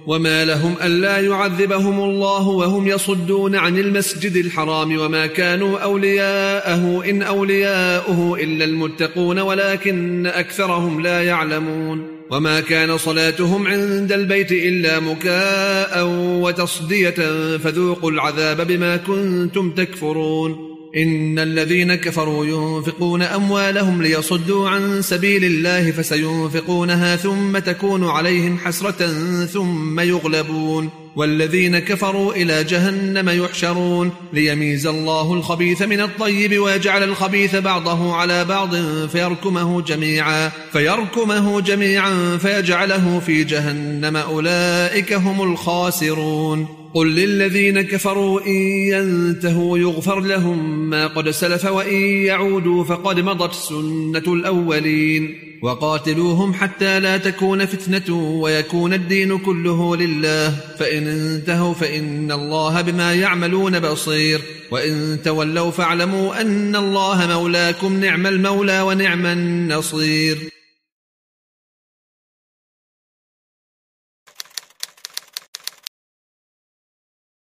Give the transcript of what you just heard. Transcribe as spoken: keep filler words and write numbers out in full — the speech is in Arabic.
وما لهم ألا يعذبهم الله وهم يصدون عن المسجد الحرام وما كانوا أولياءه إن أولياؤه إلا المتقون ولكن أكثرهم لا يعلمون وما كان صلاتهم عند البيت إلا مكاء وتصدية فذوقوا العذاب بما كنتم تكفرون إن الذين كفروا ينفقون أموالهم ليصدوا عن سبيل الله فسينفقونها ثم تكون عليهم حسرة ثم يغلبون والذين كفروا إلى جهنم يحشرون ليميز الله الخبيث من الطيب ويجعل الخبيث بعضه على بعض فيركمه جميعا فيركمه جميعا فيجعله في جهنم أولئك هم الخاسرون قل للذين كفروا إن ينتهوا يغفر لهم ما قد سلف وإن يعودوا فقد مضت سنة الأولين وقاتلوهم حتى لا تكون فتنة ويكون الدين كله لله فإن انتهوا فإن الله بما يعملون بصير وإن تولوا فاعلموا أن الله مولاكم نعم المولى ونعم النصير.